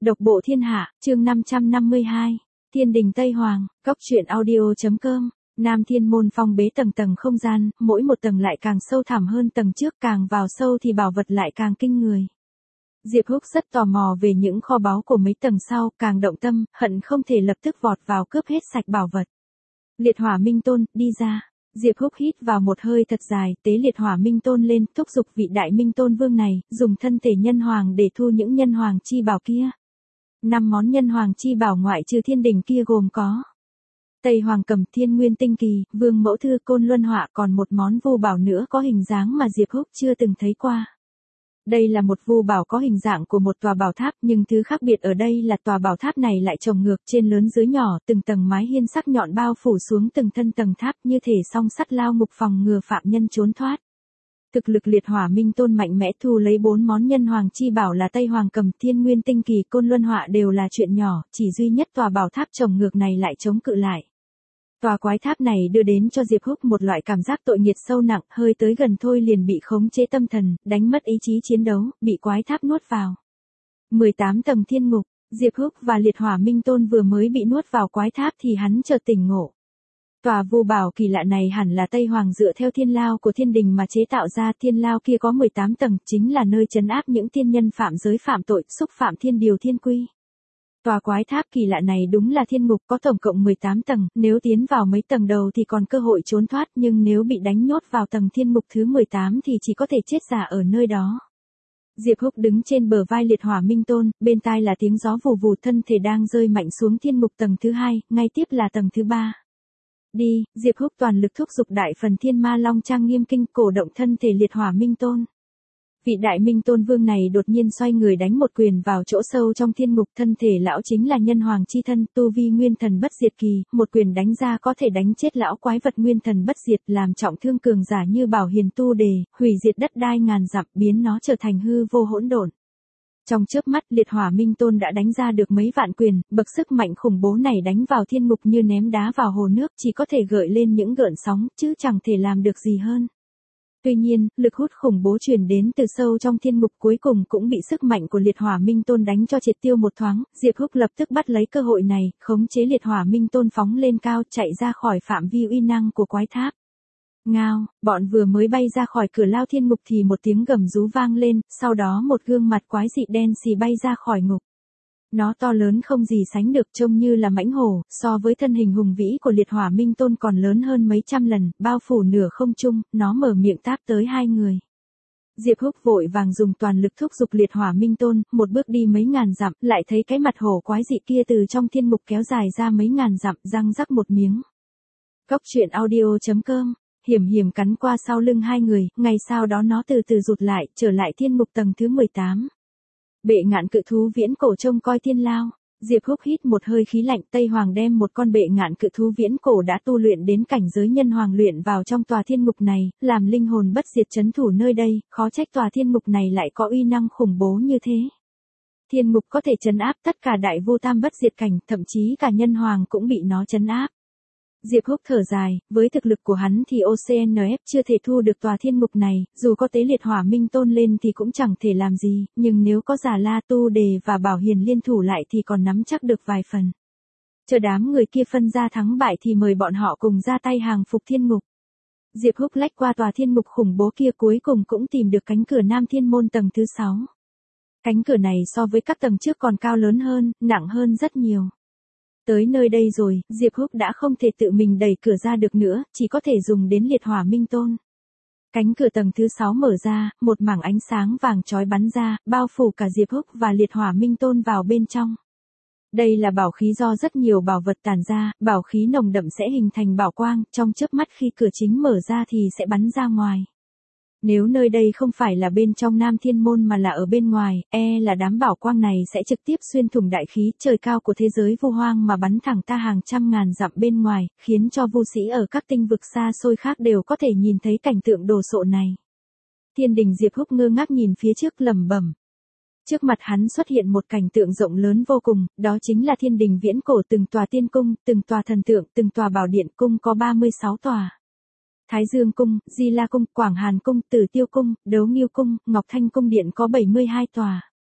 Độc bộ thiên hạ, chương 552. Thiên đình Tây Hoàng, Cóc truyện audio.com. Nam Thiên Môn phong bế tầng tầng không gian, mỗi một tầng lại càng sâu thẳm hơn tầng trước, càng vào sâu thì bảo vật lại càng kinh người. Diệp Húc rất tò mò về những kho báu của mấy tầng sau, càng động tâm, hận không thể lập tức vọt vào cướp hết sạch bảo vật. Liệt Hỏa Minh Tôn, đi ra. Diệp Húc hít vào một hơi thật dài, tế Liệt Hỏa Minh Tôn lên, thúc giục vị Đại Minh Tôn Vương này, dùng thân thể nhân hoàng để thu những nhân hoàng chi bảo kia. 5 món nhân hoàng chi bảo ngoại trừ thiên đình kia gồm có Tây Hoàng Cầm, Thiên Nguyên Tinh Kỳ, Vương Mẫu Thư, Côn Luân Họa, còn một món vu bảo nữa có hình dáng mà Diệp Húc chưa từng thấy qua. Đây là một vu bảo có hình dạng của một tòa bảo tháp, nhưng thứ khác biệt ở đây là tòa bảo tháp này lại chồng ngược, trên lớn dưới nhỏ, từng tầng mái hiên sắc nhọn bao phủ xuống từng thân tầng tháp, như thể song sắt lao ngục phòng ngừa phạm nhân trốn thoát. Thực lực Liệt Hỏa Minh Tôn mạnh mẽ, thu lấy 4 món nhân hoàng chi bảo là Tây Hoàng Cầm, Thiên Nguyên Tinh Kỳ, Côn Luân Họa đều là chuyện nhỏ, chỉ duy nhất tòa bảo tháp chồng ngược này lại chống cự lại. Tòa quái tháp này đưa đến cho Diệp Húc một loại cảm giác tội nghiệp sâu nặng, hơi tới gần thôi liền bị khống chế tâm thần, đánh mất ý chí chiến đấu, bị quái tháp nuốt vào. 18 tầng thiên ngục, Diệp Húc và Liệt Hỏa Minh Tôn vừa mới bị nuốt vào quái tháp thì hắn chợt tỉnh ngộ. Tòa vu bảo kỳ lạ này hẳn là Tây Hoàng dựa theo thiên lao của thiên đình mà chế tạo ra, thiên lao kia có 18 tầng, chính là nơi trấn áp những thiên nhân phạm giới phạm tội, xúc phạm thiên điều thiên quy. Tòa quái tháp kỳ lạ này đúng là thiên ngục, có tổng cộng 18 tầng, nếu tiến vào mấy tầng đầu thì còn cơ hội trốn thoát, nhưng nếu bị đánh nhốt vào tầng thiên ngục thứ 18 thì chỉ có thể chết giả ở nơi đó. Diệp Húc đứng trên bờ vai Liệt Hỏa Minh Tôn, bên tai là tiếng gió vù vù, thân thể đang rơi mạnh xuống thiên ngục tầng thứ 2, ngay tiếp là tầng thứ 3. Đi, Diệp Húc toàn lực thúc giục Đại Phần Thiên Ma Long Trang Nghiêm Kinh, cổ động thân thể Liệt Hỏa Minh Tôn. Vị Đại Minh Tôn Vương này đột nhiên xoay người đánh một quyền vào chỗ sâu trong thiên ngục, thân thể lão chính là nhân hoàng chi thân, tu vi nguyên thần bất diệt kỳ, một quyền đánh ra có thể đánh chết lão quái vật nguyên thần bất diệt, làm trọng thương cường giả như Bảo Hiền Tu Đề, hủy diệt đất đai ngàn dặm, biến nó trở thành hư vô hỗn độn. Trong chớp mắt, Liệt Hỏa Minh Tôn đã đánh ra được mấy vạn quyền, bậc sức mạnh khủng bố này đánh vào thiên ngục như ném đá vào hồ nước, chỉ có thể gợi lên những gợn sóng, chứ chẳng thể làm được gì hơn. Tuy nhiên, lực hút khủng bố truyền đến từ sâu trong thiên ngục cuối cùng cũng bị sức mạnh của Liệt Hỏa Minh Tôn đánh cho triệt tiêu một thoáng, Diệp Húc lập tức bắt lấy cơ hội này, khống chế Liệt Hỏa Minh Tôn phóng lên cao, chạy ra khỏi phạm vi uy năng của quái tháp. Ngao, bọn vừa mới bay ra khỏi cửa lao thiên ngục thì một tiếng gầm rú vang lên, sau đó một gương mặt quái dị đen xì bay ra khỏi ngục. Nó to lớn không gì sánh được, trông như là mãnh hổ, so với thân hình hùng vĩ của Liệt Hỏa Minh Tôn còn lớn hơn mấy trăm lần, bao phủ nửa không trung, nó mở miệng táp tới hai người. Diệp Húc vội vàng dùng toàn lực thúc giục Liệt Hỏa Minh Tôn, một bước đi mấy ngàn dặm, lại thấy cái mặt hổ quái dị kia từ trong thiên ngục kéo dài ra mấy ngàn dặm, răng rắc một miếng. Cóc truyện audio.com. Hiểm hiểm cắn qua sau lưng hai người, ngay sau đó nó từ từ rụt lại, trở lại thiên ngục tầng thứ 18. Bệ ngạn cự thú viễn cổ trông coi thiên lao. Diệp Húc hít một hơi khí lạnh, Tây Hoàng đem một con bệ ngạn cự thú viễn cổ đã tu luyện đến cảnh giới nhân hoàng luyện vào trong tòa thiên ngục này, làm linh hồn bất diệt trấn thủ nơi đây, khó trách tòa thiên ngục này lại có uy năng khủng bố như thế. Thiên ngục có thể trấn áp tất cả đại vô tam bất diệt cảnh, thậm chí cả nhân hoàng cũng bị nó trấn áp. Diệp Húc thở dài, với thực lực của hắn thì OCNF chưa thể thu được tòa thiên ngục này, dù có tế Liệt Hỏa Minh Tôn lên thì cũng chẳng thể làm gì, nhưng nếu có Già La Tu Đề và Bảo Hiền liên thủ lại thì còn nắm chắc được vài phần. Chờ đám người kia phân ra thắng bại thì mời bọn họ cùng ra tay hàng phục thiên ngục. Diệp Húc lách qua tòa thiên ngục khủng bố kia, cuối cùng cũng tìm được cánh cửa Nam Thiên Môn tầng thứ 6. Cánh cửa này so với các tầng trước còn cao lớn hơn, nặng hơn rất nhiều. Tới nơi đây rồi, Diệp Húc đã không thể tự mình đẩy cửa ra được nữa, chỉ có thể dùng đến Liệt Hỏa Minh Tôn. Cánh cửa tầng thứ 6 mở ra, một mảng ánh sáng vàng chói bắn ra, bao phủ cả Diệp Húc và Liệt Hỏa Minh Tôn vào bên trong. Đây là bảo khí do rất nhiều bảo vật tản ra, bảo khí nồng đậm sẽ hình thành bảo quang, trong chớp mắt khi cửa chính mở ra thì sẽ bắn ra ngoài. Nếu nơi đây không phải là bên trong Nam Thiên Môn mà là ở bên ngoài, là đám bảo quang này sẽ trực tiếp xuyên thủng đại khí trời cao của thế giới vu hoang mà bắn thẳng ta hàng trăm ngàn dặm bên ngoài, khiến cho vu sĩ ở các tinh vực xa xôi khác đều có thể nhìn thấy cảnh tượng đồ sộ này. Thiên đình Diệp Húc ngơ ngác nhìn phía trước lẩm bẩm. Trước mặt hắn xuất hiện một cảnh tượng rộng lớn vô cùng, đó chính là thiên đình viễn cổ, từng tòa tiên cung, từng tòa thần tượng, từng tòa bảo điện, cung có 36 tòa. Thái Dương Cung, Di La Cung, Quảng Hàn Cung, Tử Tiêu Cung, Đấu Nghiêu Cung, Ngọc Thanh Cung điện có 72 tòa.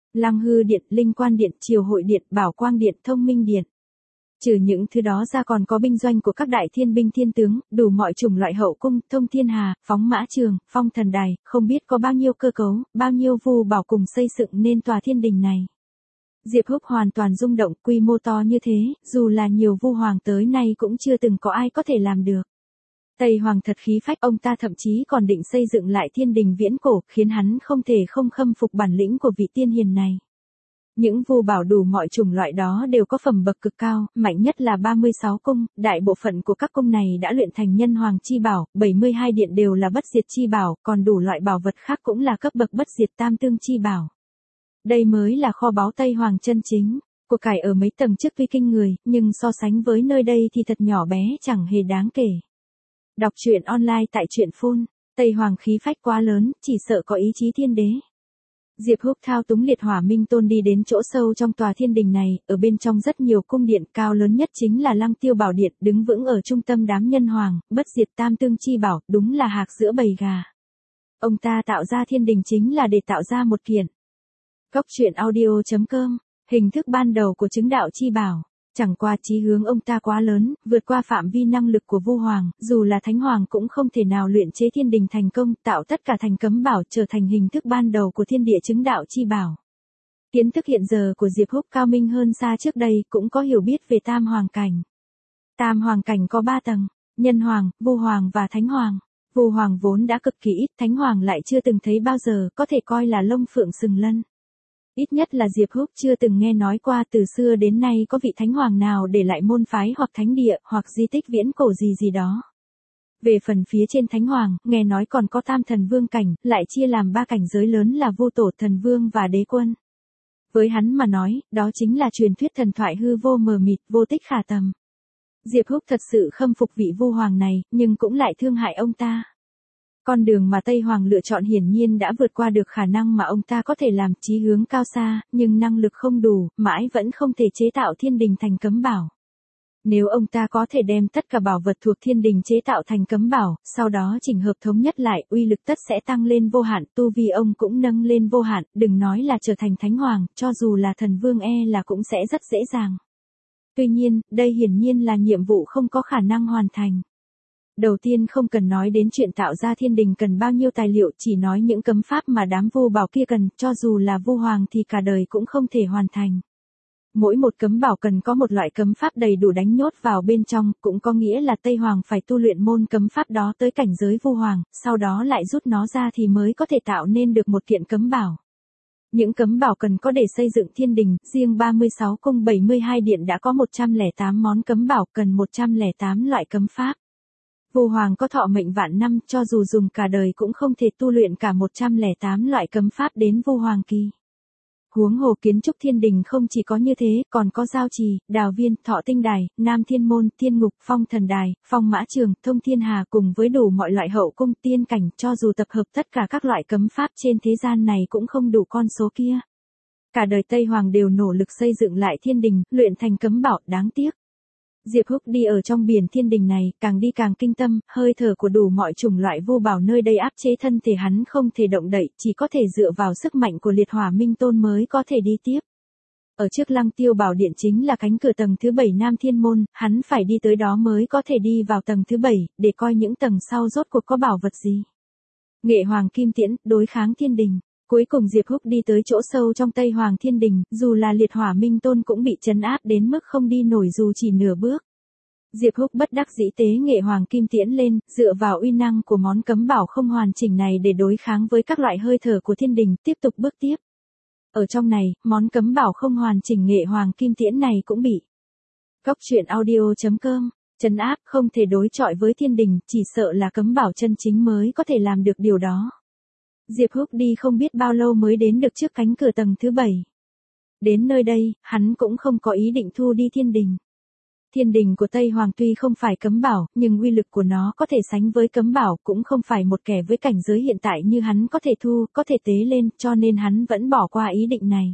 Lăng hư điện, linh quan điện, triều hội điện, bảo quang điện, thông minh điện. Trừ những thứ đó ra còn có binh doanh của các đại thiên binh thiên tướng, đủ mọi chủng loại hậu cung, thông thiên hà, phóng mã trường, phong thần đài, không biết có bao nhiêu cơ cấu, bao nhiêu vu bảo cùng xây dựng nên tòa thiên đình này. Diệp Húc hoàn toàn rung động, quy mô to như thế, dù là nhiều vu hoàng tới nay cũng chưa từng có ai có thể làm được. Tây Hoàng thật khí phách, ông ta thậm chí còn định xây dựng lại thiên đình viễn cổ, khiến hắn không thể không khâm phục bản lĩnh của vị tiên hiền này. Những vu bảo đủ mọi chủng loại đó đều có phẩm bậc cực cao, mạnh nhất là 36 cung, đại bộ phận của các cung này đã luyện thành nhân hoàng chi bảo, 72 điện đều là bất diệt chi bảo, còn đủ loại bảo vật khác cũng là cấp bậc bất diệt tam tương chi bảo. Đây mới là kho báu Tây Hoàng chân chính, của cải ở mấy tầng trước tuy kinh người, nhưng so sánh với nơi đây thì thật nhỏ bé chẳng hề đáng kể. Đọc truyện online tại truyện phun, Tây Hoàng khí phách quá lớn, chỉ sợ có ý chí thiên đế. Diệp Húc thao túng liệt hỏa minh tôn đi đến chỗ sâu trong tòa thiên đình này, ở bên trong rất nhiều cung điện, cao lớn nhất chính là Lăng Tiêu Bảo Điện, đứng vững ở trung tâm đám nhân hoàng, bất diệt tam tương chi bảo, đúng là hạc giữa bầy gà. Ông ta tạo ra thiên đình chính là để tạo ra một kiện. Góc truyện audio.com, hình thức ban đầu của chứng đạo chi bảo. Chẳng qua chí hướng ông ta quá lớn, vượt qua phạm vi năng lực của vu hoàng, dù là thánh hoàng cũng không thể nào luyện chế thiên đình thành công, tạo tất cả thành cấm bảo trở thành hình thức ban đầu của thiên địa chứng đạo chi bảo. Kiến thức hiện giờ của Diệp Húc cao minh hơn xa trước đây, cũng có hiểu biết về tam hoàng cảnh. Tam hoàng cảnh có 3 tầng, nhân hoàng, vu hoàng và thánh hoàng. Vu hoàng vốn đã cực kỳ ít, thánh hoàng lại chưa từng thấy bao giờ, có thể coi là lông phượng sừng lân. Ít nhất là Diệp Húc chưa từng nghe nói qua từ xưa đến nay có vị thánh hoàng nào để lại môn phái hoặc thánh địa hoặc di tích viễn cổ gì gì đó. Về phần phía trên thánh hoàng, nghe nói còn có tam thần vương cảnh, lại chia làm 3 cảnh giới lớn là vu tổ, thần vương và đế quân. Với hắn mà nói, đó chính là truyền thuyết thần thoại hư vô mờ mịt, vô tích khả tầm. Diệp Húc thật sự khâm phục vị vu hoàng này, nhưng cũng lại thương hại ông ta. Con đường mà Tây Hoàng lựa chọn hiển nhiên đã vượt qua được khả năng mà ông ta có thể làm, chí hướng cao xa, nhưng năng lực không đủ, mãi vẫn không thể chế tạo thiên đình thành cấm bảo. Nếu ông ta có thể đem tất cả bảo vật thuộc thiên đình chế tạo thành cấm bảo, sau đó chỉnh hợp thống nhất lại, uy lực tất sẽ tăng lên vô hạn, tu vi ông cũng nâng lên vô hạn, đừng nói là trở thành thánh hoàng, cho dù là thần vương là cũng sẽ rất dễ dàng. Tuy nhiên, đây hiển nhiên là nhiệm vụ không có khả năng hoàn thành. Đầu tiên không cần nói đến chuyện tạo ra thiên đình cần bao nhiêu tài liệu, chỉ nói những cấm pháp mà đám vu bảo kia cần, cho dù là vu hoàng thì cả đời cũng không thể hoàn thành. Mỗi một cấm bảo cần có một loại cấm pháp đầy đủ đánh nhốt vào bên trong, cũng có nghĩa là Tây Hoàng phải tu luyện môn cấm pháp đó tới cảnh giới vu hoàng, sau đó lại rút nó ra thì mới có thể tạo nên được một kiện cấm bảo. Những cấm bảo cần có để xây dựng thiên đình, riêng 36 cung 72 điện đã có 108 món cấm bảo, cần 108 loại cấm pháp. Vu hoàng có thọ mệnh vạn năm, cho dù dùng cả đời cũng không thể tu luyện cả 108 loại cấm pháp đến vu hoàng kỳ. Huống hồ kiến trúc thiên đình không chỉ có như thế, còn có giao trì, đào viên, thọ tinh đài, nam thiên môn, thiên ngục, phong thần đài, phong mã trường, thông thiên hà cùng với đủ mọi loại hậu cung tiên cảnh, cho dù tập hợp tất cả các loại cấm pháp trên thế gian này cũng không đủ con số kia. Cả đời Tây Hoàng đều nỗ lực xây dựng lại thiên đình, luyện thành cấm bảo, đáng tiếc. Diệp Húc đi ở trong biển thiên đình này, càng đi càng kinh tâm, hơi thở của đủ mọi chủng loại vu bảo nơi đây áp chế thân thể hắn không thể động đậy, chỉ có thể dựa vào sức mạnh của liệt hỏa minh tôn mới có thể đi tiếp. Ở trước Lăng Tiêu Bảo Điện chính là cánh cửa tầng thứ 7 Nam Thiên Môn, hắn phải đi tới đó mới có thể đi vào tầng thứ 7, để coi những tầng sau rốt cuộc có bảo vật gì. Nghệ Hoàng Kim Tiễn, đối kháng thiên đình. Cuối cùng Diệp Húc đi tới chỗ sâu trong Tây Hoàng Thiên Đình, dù là liệt hỏa minh tôn cũng bị trấn áp đến mức không đi nổi dù chỉ nửa bước. Diệp Húc bất đắc dĩ tế Nghệ Hoàng Kim Tiễn lên, dựa vào uy năng của món cấm bảo không hoàn chỉnh này để đối kháng với các loại hơi thở của thiên đình, tiếp tục bước tiếp. Ở trong này, món cấm bảo không hoàn chỉnh Nghệ Hoàng Kim Tiễn này cũng bị Góc truyện audio.com trấn áp, không thể đối chọi với thiên đình, chỉ sợ là cấm bảo chân chính mới có thể làm được điều đó. Diệp Húc đi không biết bao lâu mới đến được trước cánh cửa tầng thứ 7. Đến nơi đây, hắn cũng không có ý định thu đi thiên đình. Thiên đình của Tây Hoàng tuy không phải cấm bảo, nhưng uy lực của nó có thể sánh với cấm bảo, cũng không phải một kẻ với cảnh giới hiện tại như hắn có thể thu, có thể tế lên, cho nên hắn vẫn bỏ qua ý định này.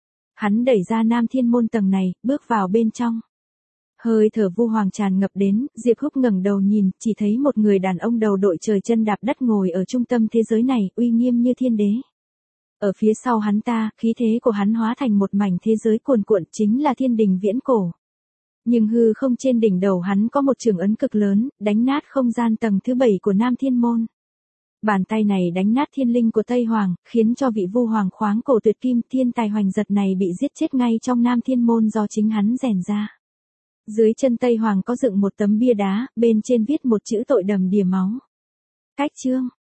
Hắn đẩy ra Nam Thiên Môn tầng này, bước vào bên trong. Hơi thở vu hoàng tràn ngập đến, Diệp Húc ngẩng đầu nhìn, chỉ thấy một người đàn ông đầu đội trời chân đạp đất ngồi ở trung tâm thế giới này, uy nghiêm như thiên đế. Ở phía sau hắn ta, khí thế của hắn hóa thành một mảnh thế giới cuồn cuộn, chính là thiên đình viễn cổ. Nhưng hư không trên đỉnh đầu hắn có một trường ấn cực lớn, đánh nát không gian tầng thứ 7 của Nam Thiên Môn. Bàn tay này đánh nát thiên linh của Tây Hoàng, khiến cho vị vu hoàng khoáng cổ tuyệt kim thiên tài hoành giật này bị giết chết ngay trong Nam Thiên Môn do chính hắn rèn ra. Dưới chân Tây Hoàng có dựng một tấm bia đá, bên trên viết một chữ tội đầm đìa máu. Cách chương